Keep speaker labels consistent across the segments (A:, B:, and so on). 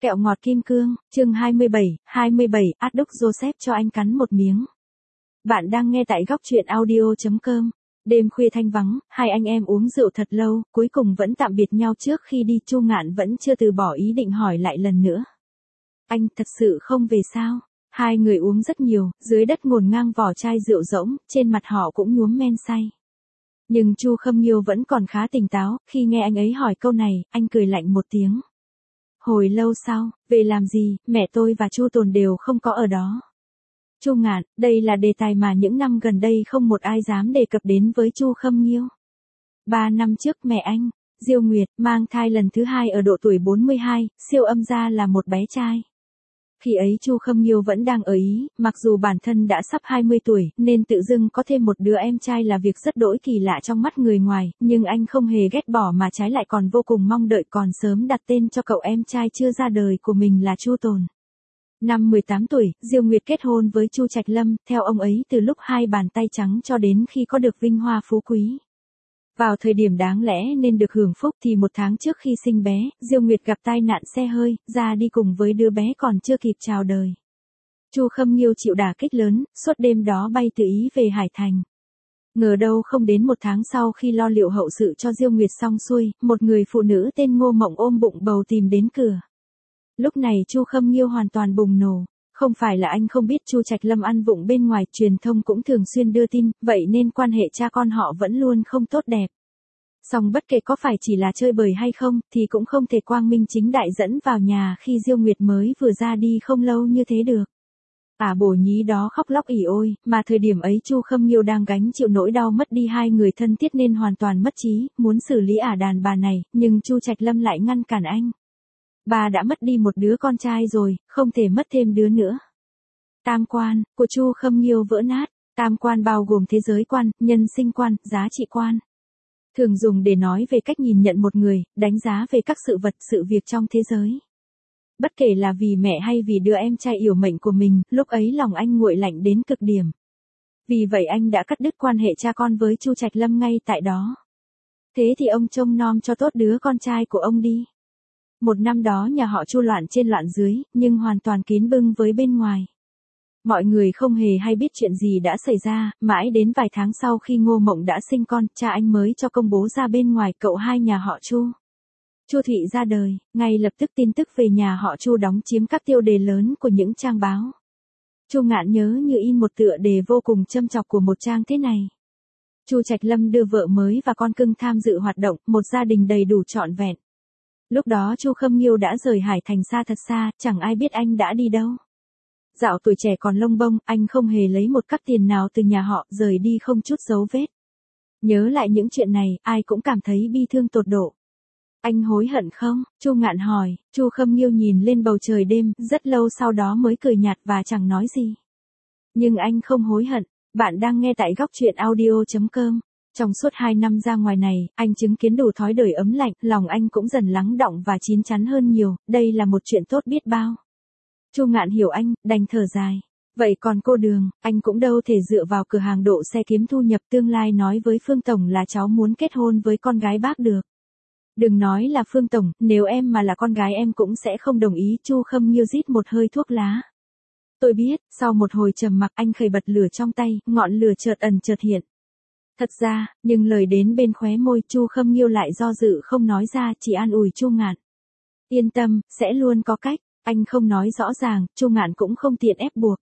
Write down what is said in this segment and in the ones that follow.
A: Kẹo ngọt kim cương, chương 27, át đúc Joseph cho anh cắn một miếng. Bạn đang nghe tại góc truyện audio.com. Đêm khuya thanh vắng, hai anh em uống rượu thật lâu, cuối cùng vẫn tạm biệt nhau trước khi đi. Chu Ngạn vẫn chưa từ bỏ ý định hỏi lại lần nữa. Anh thật sự không về sao? Hai người uống rất nhiều, dưới đất ngổn ngang vỏ chai rượu rỗng, trên mặt họ cũng nhuốm men say. Nhưng Chu Khâm Nghiêu vẫn còn khá tỉnh táo, khi nghe anh ấy hỏi câu này, anh cười lạnh một tiếng. Hồi lâu sau, về làm gì, mẹ tôi và Chu Tồn đều không có ở đó. Chu Ngạn, đây là đề tài mà những năm gần đây không một ai dám đề cập đến với Chu Khâm Nghiêu. 3 năm trước mẹ anh, Diêu Nguyệt, mang thai lần thứ 2 ở độ tuổi 42, siêu âm ra là một bé trai. Khi ấy Chu Khâm Nghiêu vẫn đang ở Ý, mặc dù bản thân đã sắp 20 tuổi, nên tự dưng có thêm một đứa em trai là việc rất đỗi kỳ lạ trong mắt người ngoài, nhưng anh không hề ghét bỏ mà trái lại còn vô cùng mong đợi còn sớm đặt tên cho cậu em trai chưa ra đời của mình là Chu Tồn. Năm 18 tuổi, Diêu Nguyệt kết hôn với Chu Trạch Lâm, theo ông ấy từ lúc hai bàn tay trắng cho đến khi có được vinh hoa phú quý. Vào thời điểm đáng lẽ nên được hưởng phúc thì một tháng trước khi sinh bé, Diêu Nguyệt gặp tai nạn xe hơi, ra đi cùng với đứa bé còn chưa kịp chào đời. Chu Khâm Nghiêu chịu đả kích lớn, suốt đêm đó bay từ Ý về Hải Thành. Ngờ đâu không đến một tháng sau khi lo liệu hậu sự cho Diêu Nguyệt xong xuôi, một người phụ nữ tên Ngô Mộng ôm bụng bầu tìm đến cửa. Lúc này Chu Khâm Nghiêu hoàn toàn bùng nổ. Không phải là anh không biết Chu Trạch Lâm ăn vụng bên ngoài, truyền thông cũng thường xuyên đưa tin, vậy nên quan hệ cha con họ vẫn luôn không tốt đẹp. Song bất kể có phải chỉ là chơi bời hay không, thì cũng không thể quang minh chính đại dẫn vào nhà khi Diêu Nguyệt mới vừa ra đi không lâu như thế được. Bổ nhí đó khóc lóc ỉ ôi, mà thời điểm ấy Chu Khâm Nghiêu đang gánh chịu nỗi đau mất đi hai người thân thiết nên hoàn toàn mất trí, muốn xử lý đàn bà này, nhưng Chu Trạch Lâm lại ngăn cản anh. Bà đã mất đi một đứa con trai rồi, không thể mất thêm đứa nữa. Tam quan của Chu Khâm Nghiêu vỡ nát. Tam quan bao gồm thế giới quan, nhân sinh quan, giá trị quan. Thường dùng để nói về cách nhìn nhận một người, đánh giá về các sự vật, sự việc trong thế giới. Bất kể là vì mẹ hay vì đứa em trai yểu mệnh của mình, lúc ấy lòng anh nguội lạnh đến cực điểm. Vì vậy anh đã cắt đứt quan hệ cha con với Chu Trạch Lâm ngay tại đó. Thế thì ông trông nom cho tốt đứa con trai của ông đi. Một năm đó nhà họ Chu loạn trên loạn dưới, nhưng hoàn toàn kín bưng với bên ngoài. Mọi người không hề hay biết chuyện gì đã xảy ra, mãi đến vài tháng sau khi Ngô Mộng đã sinh con, cha anh mới cho công bố ra bên ngoài cậu hai nhà họ Chu. Chu Thụy ra đời, ngay lập tức tin tức về nhà họ Chu đóng chiếm các tiêu đề lớn của những trang báo. Chu Ngạn nhớ như in một tựa đề vô cùng châm chọc của một trang thế này. Chu Trạch Lâm đưa vợ mới và con cưng tham dự hoạt động, một gia đình đầy đủ trọn vẹn. Lúc đó Chu Khâm Nghiêu đã rời Hải Thành xa thật xa, chẳng ai biết anh đã đi đâu. Dạo tuổi trẻ còn lông bông, anh không hề lấy một cắc tiền nào từ nhà họ, rời đi không chút dấu vết. Nhớ lại những chuyện này, ai cũng cảm thấy bi thương tột độ. Anh hối hận không? Chu Ngạn hỏi. Chu Khâm Nghiêu nhìn lên bầu trời đêm, rất lâu sau đó mới cười nhạt và chẳng nói gì. Nhưng anh không hối hận. Bạn đang nghe tại góc truyện audio.com. Trong suốt 2 năm ra ngoài này, anh chứng kiến đủ thói đời ấm lạnh, lòng anh cũng dần lắng đọng và chín chắn hơn nhiều, đây là một chuyện tốt biết bao. Chu Ngạn hiểu anh, đành thở dài. Vậy còn cô Đường, anh cũng đâu thể dựa vào cửa hàng độ xe kiếm thu nhập tương lai nói với Phương Tổng là cháu muốn kết hôn với con gái bác được. Đừng nói là Phương Tổng, nếu em mà là con gái em cũng sẽ không đồng ý. Chu Khâm Nghiêu rít một hơi thuốc lá. Tôi biết, sau một hồi trầm mặc anh khởi bật lửa trong tay, ngọn lửa chợt ẩn chợt hiện. Thật ra, nhưng lời đến bên khóe môi Chu Khâm Nghiêu lại do dự không nói ra, chỉ an ủi Chu Ngạn. Yên tâm, sẽ luôn có cách. Anh không nói rõ ràng, Chu Ngạn cũng không tiện ép buộc.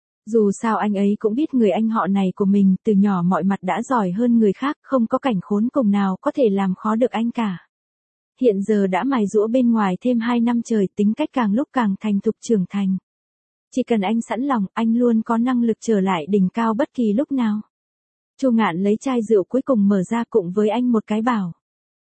A: Dù sao anh ấy cũng biết người anh họ này của mình từ nhỏ mọi mặt đã giỏi hơn người khác, không có cảnh khốn cùng nào có thể làm khó được anh cả. Hiện giờ đã mài giũa bên ngoài thêm 2 năm trời, tính cách càng lúc càng thành thục trưởng thành. Chỉ cần anh sẵn lòng, anh luôn có năng lực trở lại đỉnh cao bất kỳ lúc nào. Chu Ngạn lấy chai rượu cuối cùng mở ra cùng với anh một cái bảo.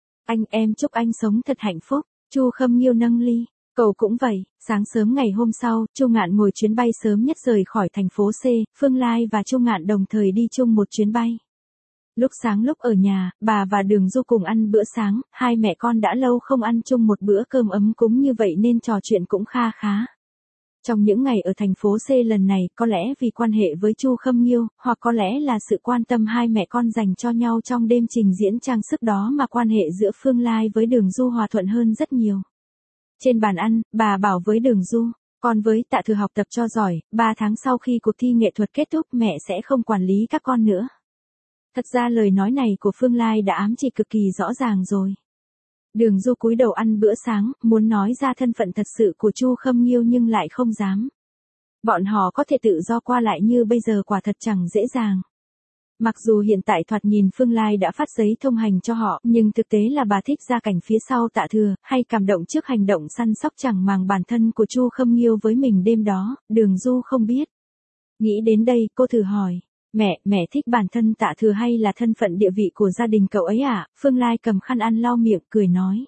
A: Em chúc anh sống thật hạnh phúc. Chu Khâm Nghiêu nâng ly. Cậu cũng vậy. Sáng sớm ngày hôm sau, Chu Ngạn ngồi chuyến bay sớm nhất rời khỏi thành phố C, Phương Lai và Chu Ngạn đồng thời đi chung một chuyến bay. Lúc sáng lúc ở nhà, bà và Đường Du cùng ăn bữa sáng, hai mẹ con đã lâu không ăn chung một bữa cơm ấm cúng như vậy nên trò chuyện cũng kha khá. Trong những ngày ở thành phố C lần này, có lẽ vì quan hệ với Chu Khâm Nghiêu, hoặc có lẽ là sự quan tâm hai mẹ con dành cho nhau trong đêm trình diễn trang sức đó mà quan hệ giữa Phương Lai với Đường Du hòa thuận hơn rất nhiều. Trên bàn ăn, bà bảo với Đường Du, con với Tạ Thừa học tập cho giỏi, 3 tháng sau khi cuộc thi nghệ thuật kết thúc mẹ sẽ không quản lý các con nữa. Thật ra lời nói này của Phương Lai đã ám chỉ cực kỳ rõ ràng rồi. Đường Du cúi đầu ăn bữa sáng, muốn nói ra thân phận thật sự của Chu Khâm Nghiêu nhưng lại không dám. Bọn họ có thể tự do qua lại như bây giờ quả thật chẳng dễ dàng. Mặc dù hiện tại thoạt nhìn Phương Lai đã phát giấy thông hành cho họ, nhưng thực tế là bà thích gia cảnh phía sau Tạ Thừa, hay cảm động trước hành động săn sóc chẳng màng bản thân của Chu Khâm Nghiêu với mình đêm đó, Đường Du không biết. Nghĩ đến đây, cô thử hỏi, mẹ thích bản thân Tạ Thừa hay là thân phận địa vị của gia đình cậu ấy à? Phương Lai cầm khăn ăn lau miệng, cười nói.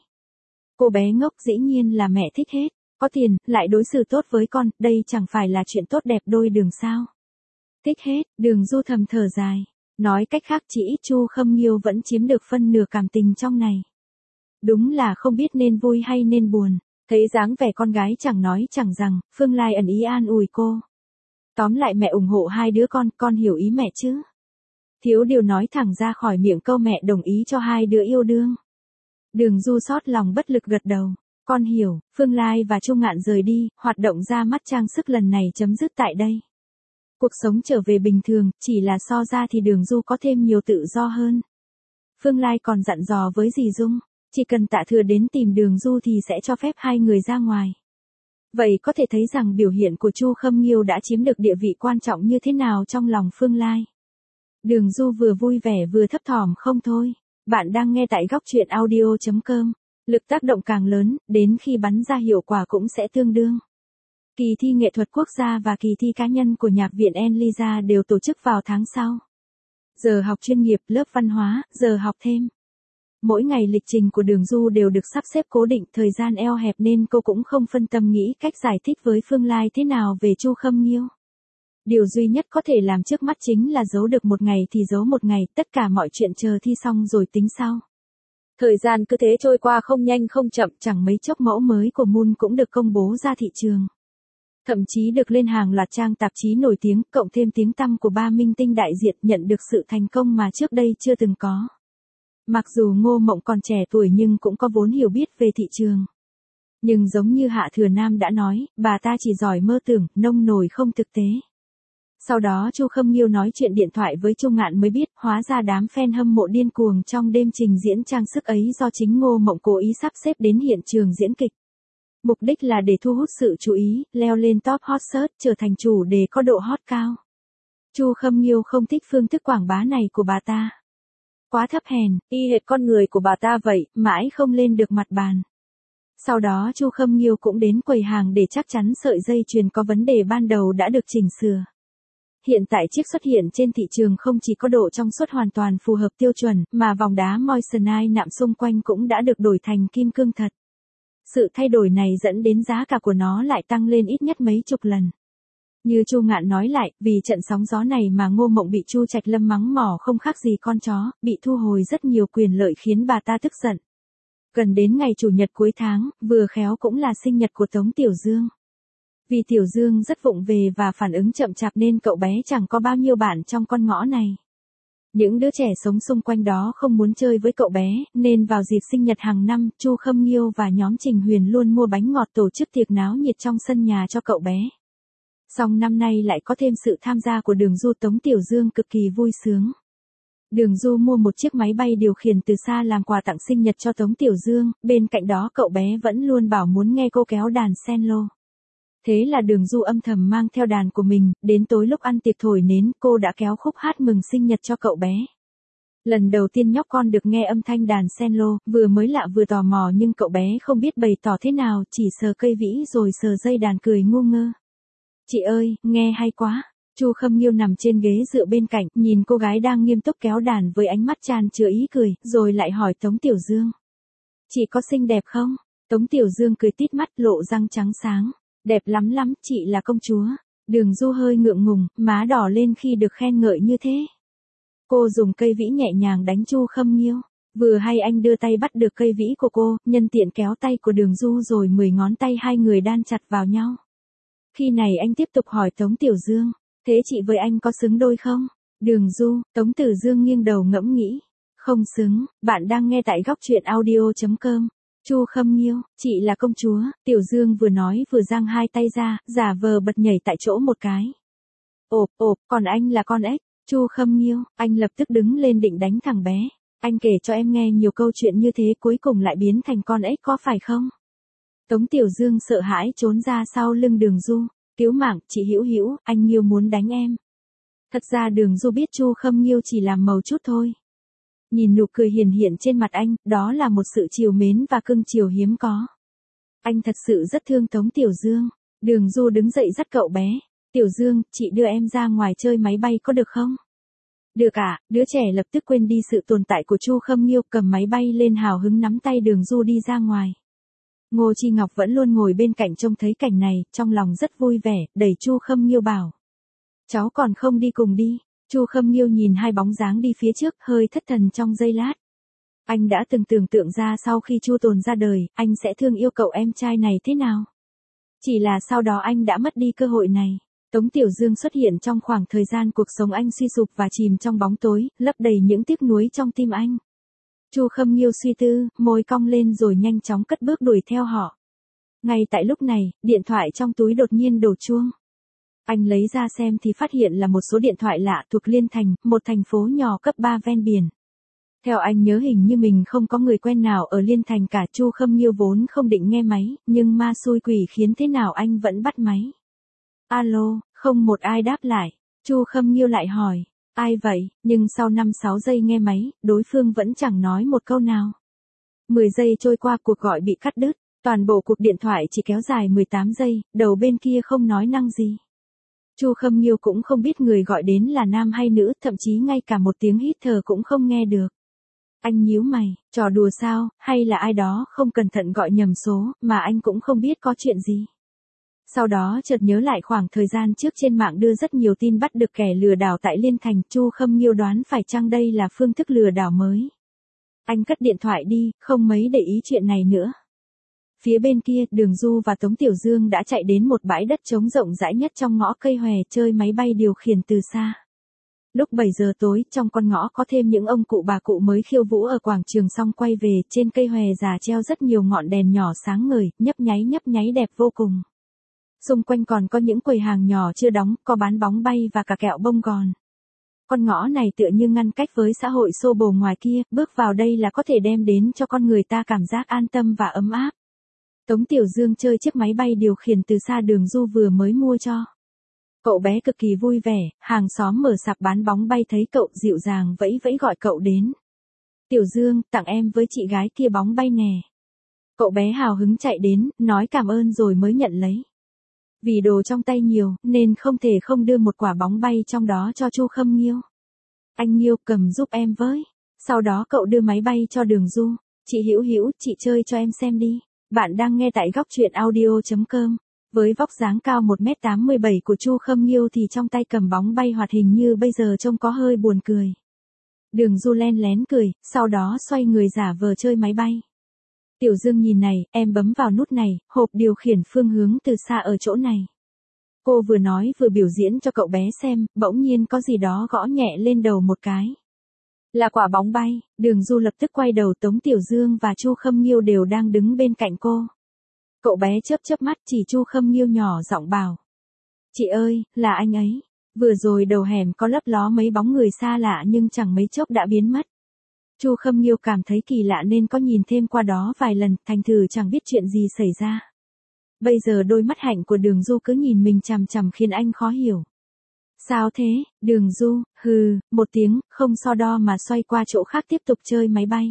A: Cô bé ngốc, dĩ nhiên là mẹ thích hết, có tiền, lại đối xử tốt với con, đây chẳng phải là chuyện tốt đẹp đôi đường sao? Thích hết, Đường Du thầm thở dài. Nói cách khác chỉ ít Chu Khâm Nghiêu vẫn chiếm được phân nửa cảm tình trong này. Đúng là không biết nên vui hay nên buồn. Thấy dáng vẻ con gái chẳng nói chẳng rằng, Phương Lai ẩn ý an ủi cô. Tóm lại mẹ ủng hộ hai đứa con hiểu ý mẹ chứ. Thiếu điều nói thẳng ra khỏi miệng câu mẹ đồng ý cho hai đứa yêu đương. Đường Du xót lòng bất lực gật đầu. Con hiểu, Phương Lai và Chu Ngạn rời đi, hoạt động ra mắt trang sức lần này chấm dứt tại đây. Cuộc sống trở về bình thường, chỉ là so ra thì Đường Du có thêm nhiều tự do hơn. Phương Lai còn dặn dò với dì Dung, chỉ cần Tạ Thừa đến tìm Đường Du thì sẽ cho phép hai người ra ngoài. Vậy có thể thấy rằng biểu hiện của Chu Khâm Nghiêu đã chiếm được địa vị quan trọng như thế nào trong lòng Phương Lai. Đường Du vừa vui vẻ vừa thấp thỏm không thôi. Bạn đang nghe tại góc truyện audio.com. Lực tác động càng lớn, đến khi bắn ra hiệu quả cũng sẽ tương đương. Kỳ thi nghệ thuật quốc gia và kỳ thi cá nhân của Nhạc viện Enliza đều tổ chức vào tháng sau. Giờ học chuyên nghiệp, lớp văn hóa, giờ học thêm. Mỗi ngày lịch trình của Đường Du đều được sắp xếp cố định, thời gian eo hẹp nên cô cũng không phân tâm nghĩ cách giải thích với Phương Lai thế nào về Chu Khâm Nghiêu. Điều duy nhất có thể làm trước mắt chính là giấu được một ngày thì giấu một ngày, tất cả mọi chuyện chờ thi xong rồi tính sau. Thời gian cứ thế trôi qua không nhanh không chậm, chẳng mấy chốc mẫu mới của Moon cũng được công bố ra thị trường. Thậm chí được lên hàng loạt trang tạp chí nổi tiếng, cộng thêm tiếng tăm của ba minh tinh đại diện, nhận được sự thành công mà trước đây chưa từng có. Mặc dù Ngô Mộng còn trẻ tuổi nhưng cũng có vốn hiểu biết về thị trường. Nhưng giống như Hạ Thừa Nam đã nói, bà ta chỉ giỏi mơ tưởng, nông nổi không thực tế. Sau đó Chu Khâm Nghiêu nói chuyện điện thoại với Chu Ngạn mới biết, hóa ra đám fan hâm mộ điên cuồng trong đêm trình diễn trang sức ấy do chính Ngô Mộng cố ý sắp xếp đến hiện trường diễn kịch. Mục đích là để thu hút sự chú ý, leo lên top hot search, trở thành chủ đề có độ hot cao. Chu Khâm Nghiêu không thích phương thức quảng bá này của bà ta. Quá thấp hèn, y hệt con người của bà ta vậy, mãi không lên được mặt bàn. Sau đó Chu Khâm Nghiêu cũng đến quầy hàng để chắc chắn sợi dây chuyền có vấn đề ban đầu đã được chỉnh sửa. Hiện tại chiếc xuất hiện trên thị trường không chỉ có độ trong suốt hoàn toàn phù hợp tiêu chuẩn, mà vòng đá moissanite nạm xung quanh cũng đã được đổi thành kim cương thật. Sự thay đổi này dẫn đến giá cả của nó lại tăng lên ít nhất mấy chục lần. Như Chu Ngạn nói lại, vì trận sóng gió này mà Ngô Mộng bị Chu Trạch Lâm mắng mỏ không khác gì con chó, bị thu hồi rất nhiều quyền lợi khiến bà ta tức giận. Gần đến ngày chủ nhật cuối tháng, vừa khéo cũng là sinh nhật của Tống Tiểu Dương. Vì Tiểu Dương rất vụng về và phản ứng chậm chạp nên cậu bé chẳng có bao nhiêu bạn trong con ngõ này. Những đứa trẻ sống xung quanh đó không muốn chơi với cậu bé, nên vào dịp sinh nhật hàng năm, Chu Khâm Nghiêu và nhóm Trình Huyền luôn mua bánh ngọt tổ chức tiệc náo nhiệt trong sân nhà cho cậu bé. Song năm nay lại có thêm sự tham gia của Đường Du, Tống Tiểu Dương cực kỳ vui sướng. Đường Du mua một chiếc máy bay điều khiển từ xa làm quà tặng sinh nhật cho Tống Tiểu Dương, bên cạnh đó cậu bé vẫn luôn bảo muốn nghe cô kéo đàn cello. Thế là Đường Du âm thầm mang theo đàn của mình, đến tối lúc ăn tiệc thổi nến, cô đã kéo khúc hát mừng sinh nhật cho cậu bé. Lần đầu tiên nhóc con được nghe âm thanh đàn cello, vừa mới lạ vừa tò mò nhưng cậu bé không biết bày tỏ thế nào, chỉ sờ cây vĩ rồi sờ dây đàn cười ngu ngơ. Chị ơi, nghe hay quá. Chu Khâm Nghiêu nằm trên ghế dựa bên cạnh, nhìn cô gái đang nghiêm túc kéo đàn với ánh mắt tràn chứa ý cười, rồi lại hỏi Tống Tiểu Dương. Chị có xinh đẹp không? Tống Tiểu Dương cười tít mắt, lộ răng trắng sáng. Đẹp lắm lắm, chị là công chúa. Đường Du hơi ngượng ngùng, má đỏ lên khi được khen ngợi như thế. Cô dùng cây vĩ nhẹ nhàng đánh Chu Khâm Nghiêu. Vừa hay anh đưa tay bắt được cây vĩ của cô, nhân tiện kéo tay của Đường Du rồi 10 ngón tay hai người đan chặt vào nhau. Khi này anh tiếp tục hỏi Tống Tiểu Dương, thế chị với anh có xứng đôi không? Đường Du, Tống Tử Dương nghiêng đầu ngẫm nghĩ. Không xứng, bạn đang nghe tại góc truyện audio.com. Chu Khâm Nghiêu, chị là công chúa, Tiểu Dương vừa nói vừa giang hai tay ra, giả vờ bật nhảy tại chỗ một cái. Ộp, còn anh là con ếch. Chu Khâm Nghiêu, anh lập tức đứng lên định đánh thằng bé. Anh kể cho em nghe nhiều câu chuyện như thế cuối cùng lại biến thành con ếch có phải không? Tống Tiểu Dương sợ hãi trốn ra sau lưng Đường Du. Cứu mạng, chị Hữu Hữu, anh Nghiêu muốn đánh em. Thật ra Đường Du biết Chu Khâm Nghiêu chỉ làm màu chút thôi. Nhìn nụ cười hiền hiện trên mặt anh, đó là một sự trìu mến và cưng chiều hiếm có. Anh thật sự rất thương Tống Tiểu Dương. Đường Du đứng dậy dắt cậu bé. Tiểu Dương, chị đưa em ra ngoài chơi máy bay có được không? Được ạ, đứa trẻ lập tức quên đi sự tồn tại của Chu Khâm Nghiêu, cầm máy bay lên hào hứng nắm tay Đường Du đi ra ngoài. Ngô Chi Ngọc vẫn luôn ngồi bên cạnh trông thấy cảnh này, trong lòng rất vui vẻ, đẩy Chu Khâm Nghiêu bảo. Cháu còn không đi cùng đi. Chu Khâm Nghiêu nhìn hai bóng dáng đi phía trước, hơi thất thần trong giây lát. Anh đã từng tưởng tượng ra sau khi Chu Tồn ra đời, anh sẽ thương yêu cậu em trai này thế nào. Chỉ là sau đó anh đã mất đi cơ hội này. Tống Tiểu Dương xuất hiện trong khoảng thời gian cuộc sống anh suy sụp và chìm trong bóng tối, lấp đầy những tiếc nuối trong tim anh. Chu Khâm Nghiêu suy tư, môi cong lên rồi nhanh chóng cất bước đuổi theo họ. Ngay tại lúc này, điện thoại trong túi đột nhiên đổ chuông. Anh lấy ra xem thì phát hiện là một số điện thoại lạ thuộc Liên Thành, một thành phố nhỏ cấp 3 ven biển. Theo anh nhớ hình như mình không có người quen nào ở Liên Thành cả. Chu Khâm Nghiêu vốn không định nghe máy, nhưng ma xui quỷ khiến thế nào anh vẫn bắt máy. Alo, không một ai đáp lại. Chu Khâm Nghiêu lại hỏi, ai vậy, nhưng sau 5-6 giây nghe máy, đối phương vẫn chẳng nói một câu nào. 10 giây trôi qua cuộc gọi bị cắt đứt, toàn bộ cuộc điện thoại chỉ kéo dài 18 giây, đầu bên kia không nói năng gì. Chu Khâm Nghiêu cũng không biết người gọi đến là nam hay nữ, thậm chí ngay cả một tiếng hít thở cũng không nghe được. Anh nhíu mày, trò đùa sao, hay là ai đó không cẩn thận gọi nhầm số, mà anh cũng không biết có chuyện gì. Sau đó chợt nhớ lại khoảng thời gian trước trên mạng đưa rất nhiều tin bắt được kẻ lừa đảo tại Liên Thành, Chu Khâm Nghiêu đoán phải chăng đây là phương thức lừa đảo mới. Anh cất điện thoại đi, không mấy để ý chuyện này nữa. Phía bên kia, Đường Du và Tống Tiểu Dương đã chạy đến một bãi đất trống rộng rãi nhất trong ngõ cây hòe, chơi máy bay điều khiển từ xa. Lúc 7 giờ tối, trong con ngõ có thêm những ông cụ bà cụ mới khiêu vũ ở quảng trường xong quay về, trên cây hòe già treo rất nhiều ngọn đèn nhỏ sáng ngời, nhấp nháy đẹp vô cùng. Xung quanh còn có những quầy hàng nhỏ chưa đóng, có bán bóng bay và cả kẹo bông gòn. Con ngõ này tựa như ngăn cách với xã hội xô bồ ngoài kia, bước vào đây là có thể đem đến cho con người ta cảm giác an tâm và ấm áp. Tống Tiểu Dương chơi chiếc máy bay điều khiển từ xa Đường Du vừa mới mua cho. Cậu bé cực kỳ vui vẻ, hàng xóm mở sạp bán bóng bay thấy cậu dịu dàng vẫy vẫy gọi cậu đến. Tiểu Dương, tặng em với chị gái kia bóng bay nè. Cậu bé hào hứng chạy đến, nói cảm ơn rồi mới nhận lấy. Vì đồ trong tay nhiều, nên không thể không đưa một quả bóng bay trong đó cho Chu Khâm Nghiêu. Anh Nghiêu, cầm giúp em với. Sau đó cậu đưa máy bay cho Đường Du. Chị Hữu Hữu, chị chơi cho em xem đi. Bạn đang nghe tại góc truyện audio.com. Với vóc dáng cao 1m87 của Chu Khâm Nghiêu thì trong tay cầm bóng bay hoạt hình như bây giờ trông có hơi buồn cười. Đường Du len lén cười, sau đó xoay người giả vờ chơi máy bay. Tiểu Dương nhìn này, em bấm vào nút này, hộp điều khiển phương hướng từ xa ở chỗ này. Cô vừa nói vừa biểu diễn cho cậu bé xem, bỗng nhiên có gì đó gõ nhẹ lên đầu một cái. Là quả bóng bay. Đường Du lập tức quay đầu, Tống Tiểu Dương và Chu Khâm Nghiêu đều đang đứng bên cạnh cô. Cậu bé chớp mắt chỉ Chu Khâm Nghiêu nhỏ giọng bảo. Chị ơi, là anh ấy. Vừa rồi đầu hẻm có lấp ló mấy bóng người xa lạ nhưng chẳng mấy chốc đã biến mất. Chu Khâm Nghiêu cảm thấy kỳ lạ nên có nhìn thêm qua đó vài lần, thành thử chẳng biết chuyện gì xảy ra. Bây giờ đôi mắt hạnh của Đường Du cứ nhìn mình chằm chằm khiến anh khó hiểu. Sao thế, Đường Du, hừ, một tiếng, không so đo mà xoay qua chỗ khác tiếp tục chơi máy bay.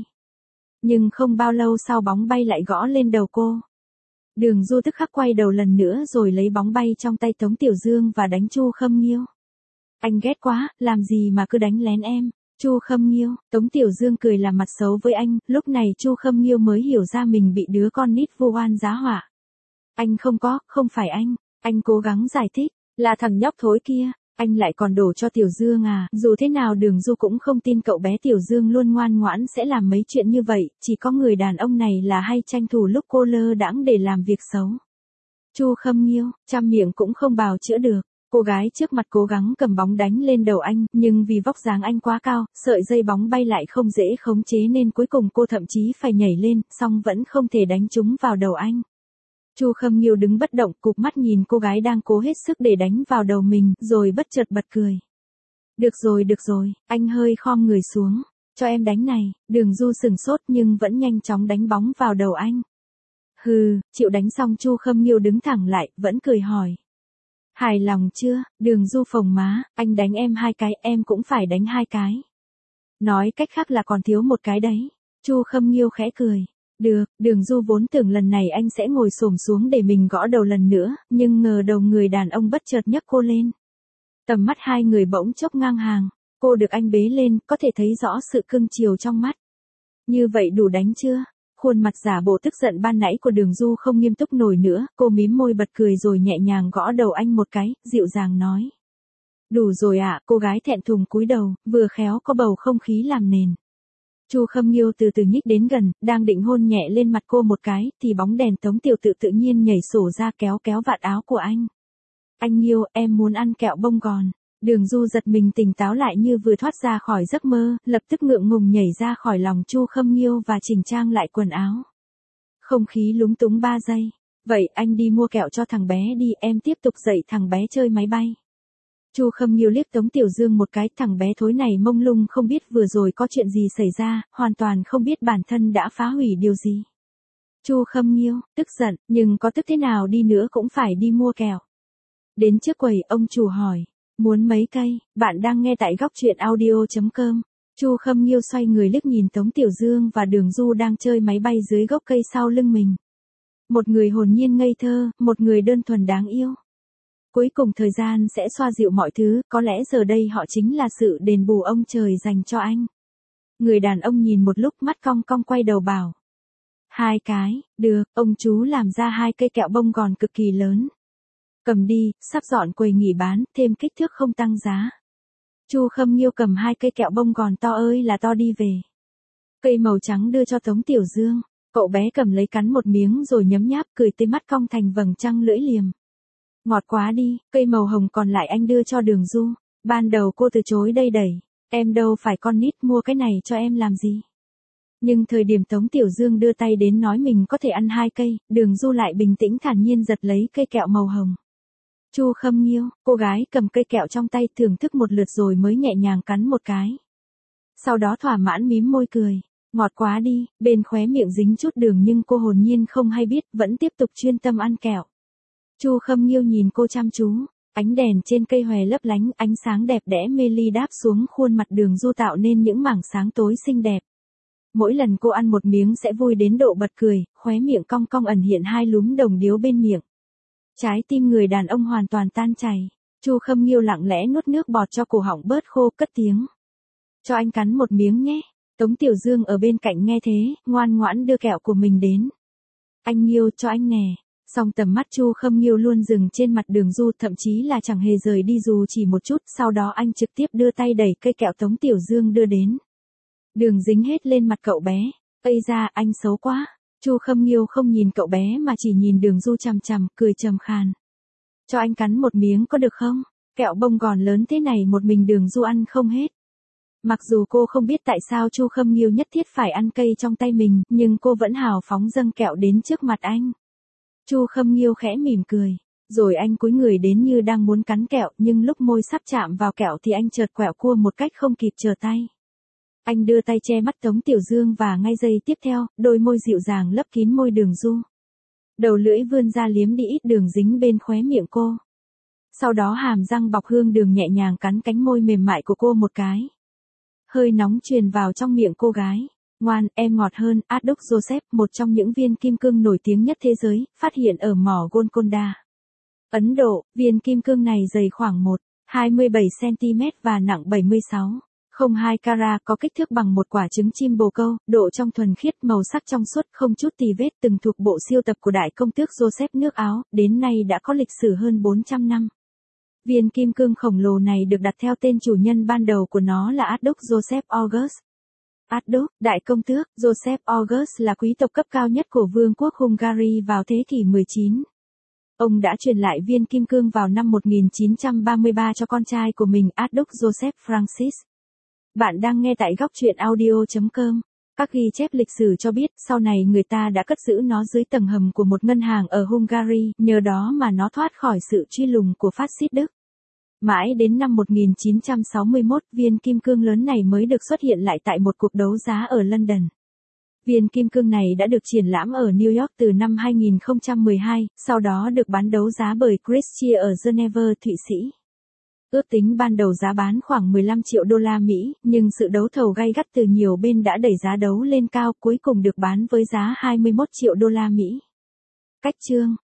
A: Nhưng không bao lâu sau bóng bay lại gõ lên đầu cô. Đường Du tức khắc quay đầu lần nữa rồi lấy bóng bay trong tay Tống Tiểu Dương và đánh Chu Khâm Nghiêu. Anh ghét quá, làm gì mà cứ đánh lén em. Chu Khâm Nghiêu, Tống Tiểu Dương cười làm mặt xấu với anh, lúc này Chu Khâm Nghiêu mới hiểu ra mình bị đứa con nít vu oan giá họa. Anh không phải anh cố gắng giải thích, là thằng nhóc thối kia, anh lại còn đổ cho Tiểu Dương à, dù thế nào Đường Du cũng không tin cậu bé Tiểu Dương luôn ngoan ngoãn sẽ làm mấy chuyện như vậy, chỉ có người đàn ông này là hay tranh thủ lúc cô lơ đãng để làm việc xấu. Chu Khâm Nghiêu, trăm miệng cũng không bào chữa được, Cô gái trước mặt cố gắng cầm bóng đánh lên đầu anh, nhưng vì vóc dáng anh quá cao, sợi dây bóng bay lại không dễ khống chế nên cuối cùng cô thậm chí phải nhảy lên, song vẫn không thể đánh trúng vào đầu anh. Chu Khâm Nghiêu đứng bất động, cụp mắt nhìn cô gái đang cố hết sức để đánh vào đầu mình, rồi bất chợt bật cười. Được rồi, anh hơi khom người xuống. Cho em đánh này, Đường Du sửng sốt nhưng vẫn nhanh chóng đánh bóng vào đầu anh. Hừ, chịu đánh xong Chu Khâm Nghiêu đứng thẳng lại, vẫn cười hỏi. Hài lòng chưa? Đường Du phồng má, anh đánh em 2 cái, em cũng phải đánh 2 cái. Nói cách khác là còn thiếu một cái đấy. Chu Khâm Nghiêu khẽ cười. Được, Đường Du vốn tưởng lần này anh sẽ ngồi xổm xuống để mình gõ đầu lần nữa, nhưng ngờ đầu người đàn ông bất chợt nhấc cô lên. Tầm mắt hai người bỗng chốc ngang hàng, cô được anh bế lên, có thể thấy rõ sự cưng chiều trong mắt. Như vậy đủ đánh chưa? Khuôn mặt giả bộ tức giận ban nãy của Đường Du không nghiêm túc nổi nữa, cô mím môi bật cười rồi nhẹ nhàng gõ đầu anh một cái, dịu dàng nói. Đủ rồi ạ, cô gái thẹn thùng cúi đầu, vừa khéo có bầu không khí làm nền. Chu Khâm Nghiêu từ từ nhích đến gần, đang định hôn nhẹ lên mặt cô một cái, thì bóng đèn Tống Tiểu Tự tự nhiên nhảy sổ ra kéo vạt áo của anh. Anh Nghiêu, em muốn ăn kẹo bông gòn. Đường Du giật mình tỉnh táo lại như vừa thoát ra khỏi giấc mơ, lập tức ngượng ngùng nhảy ra khỏi lòng Chu Khâm Nghiêu và chỉnh trang lại quần áo. Không khí lúng túng 3 giây. Vậy anh đi mua kẹo cho thằng bé đi, em tiếp tục dạy thằng bé chơi máy bay. Chu Khâm Nghiêu liếc Tống Tiểu Dương một cái, thằng bé thối này mông lung không biết vừa rồi có chuyện gì xảy ra, hoàn toàn không biết bản thân đã phá hủy điều gì. Chu Khâm Nghiêu, tức giận, nhưng có tức thế nào đi nữa cũng phải đi mua kẹo. Đến trước quầy, ông chủ hỏi, muốn mấy cây? Bạn đang nghe tại góc truyện audio.com. Chu Khâm Nghiêu xoay người liếc nhìn Tống Tiểu Dương và Đường Du đang chơi máy bay dưới gốc cây sau lưng mình. Một người hồn nhiên ngây thơ, một người đơn thuần đáng yêu. Cuối cùng thời gian sẽ xoa dịu mọi thứ, có lẽ giờ đây họ chính là sự đền bù ông trời dành cho anh. Người đàn ông nhìn một lúc, mắt cong cong quay đầu bảo. 2 cái, được, ông chú làm ra 2 cây kẹo bông gòn cực kỳ lớn. Cầm đi, sắp dọn quầy nghỉ bán, thêm kích thước không tăng giá. Chu Khâm Nghiêu cầm 2 cây kẹo bông gòn to ơi là to đi về. Cây màu trắng đưa cho Tống Tiểu Dương, cậu bé cầm lấy cắn một miếng rồi nhấm nháp, cười tê mắt cong thành vầng trăng lưỡi liềm. Ngọt quá đi, cây màu hồng còn lại anh đưa cho Đường Du. Ban đầu cô từ chối đây đẩy, em đâu phải con nít, mua cái này cho em làm gì. Nhưng thời điểm Tống Tiểu Dương đưa tay đến nói mình có thể ăn 2 cây, Đường Du lại bình tĩnh thản nhiên giật lấy cây kẹo màu hồng. Chu Khâm Nghiêu, cô gái cầm cây kẹo trong tay thưởng thức một lượt rồi mới nhẹ nhàng cắn một cái. Sau đó thỏa mãn mím môi cười, ngọt quá đi, bên khóe miệng dính chút đường nhưng cô hồn nhiên không hay biết, vẫn tiếp tục chuyên tâm ăn kẹo. Chu Khâm Nghiêu nhìn cô chăm chú, ánh đèn trên cây hòe lấp lánh, ánh sáng đẹp đẽ mê ly đáp xuống khuôn mặt Đường Du tạo nên những mảng sáng tối xinh đẹp. Mỗi lần cô ăn một miếng sẽ vui đến độ bật cười, khóe miệng cong cong ẩn hiện 2 lúm đồng điếu bên miệng. Trái tim người đàn ông hoàn toàn tan chảy. Chu Khâm Nghiêu lặng lẽ nuốt nước bọt cho cổ họng bớt khô, cất tiếng. Cho anh cắn một miếng nhé. Tống Tiểu Dương ở bên cạnh nghe thế, ngoan ngoãn đưa kẹo của mình đến. Anh Nghiêu, cho anh nè. Song tầm mắt Chu Khâm Nghiêu luôn dừng trên mặt Đường Du, thậm chí là chẳng hề rời đi dù chỉ một chút, sau đó anh trực tiếp đưa tay đẩy cây kẹo Tống Tiểu Dương đưa đến. Đường dính hết lên mặt cậu bé. Ây da, anh xấu quá. Chu Khâm Nghiêu không nhìn cậu bé mà chỉ nhìn Đường Du chằm chằm, cười trầm khàn. Cho anh cắn một miếng có được không? Kẹo bông gòn lớn thế này một mình Đường Du ăn không hết. Mặc dù cô không biết tại sao Chu Khâm Nghiêu nhất thiết phải ăn cây trong tay mình, nhưng cô vẫn hào phóng dâng kẹo đến trước mặt anh. Chu Khâm Nghiêu khẽ mỉm cười, rồi anh cúi người đến như đang muốn cắn kẹo, nhưng lúc môi sắp chạm vào kẹo thì anh chợt quẹo cua một cách không kịp trở tay. Anh đưa tay che mắt Tống Tiểu Dương và ngay giây tiếp theo, đôi môi dịu dàng lấp kín môi Đường Du. Đầu lưỡi vươn ra liếm đi ít đường dính bên khóe miệng cô. Sau đó hàm răng bọc hương đường nhẹ nhàng cắn cánh môi mềm mại của cô một cái. Hơi nóng truyền vào trong miệng cô gái. Ngoan, em ngọt hơn. Adolf Joseph, một trong những viên kim cương nổi tiếng nhất thế giới, phát hiện ở mỏ Golconda, Ấn Độ. Viên kim cương này dày khoảng 1,27 cm và nặng 76,02 carat, có kích thước bằng một quả trứng chim bồ câu, độ trong thuần khiết, màu sắc trong suốt không chút tì vết, từng thuộc bộ siêu tập của đại công tước Joseph nước Áo, đến nay đã có lịch sử hơn 400 năm. Viên kim cương khổng lồ này được đặt theo tên chủ nhân ban đầu của nó là Adolf Joseph August. Adolf, đại công tước, Joseph August là quý tộc cấp cao nhất của Vương quốc Hungary vào thế kỷ 19. Ông đã truyền lại viên kim cương vào năm 1933 cho con trai của mình, Archduke Joseph Francis. Bạn đang nghe tại góc truyện audio.com. Các ghi chép lịch sử cho biết, sau này người ta đã cất giữ nó dưới tầng hầm của một ngân hàng ở Hungary, nhờ đó mà nó thoát khỏi sự truy lùng của phát xít Đức. Mãi đến năm 1961, viên kim cương lớn này mới được xuất hiện lại tại một cuộc đấu giá ở London. Viên kim cương này đã được triển lãm ở New York từ năm 2012, sau đó được bán đấu giá bởi Christie ở Geneva, Thụy Sĩ. Ước tính ban đầu giá bán khoảng 15 triệu đô la Mỹ, nhưng sự đấu thầu gay gắt từ nhiều bên đã đẩy giá đấu lên cao, cuối cùng được bán với giá 21 triệu đô la Mỹ. Cách chương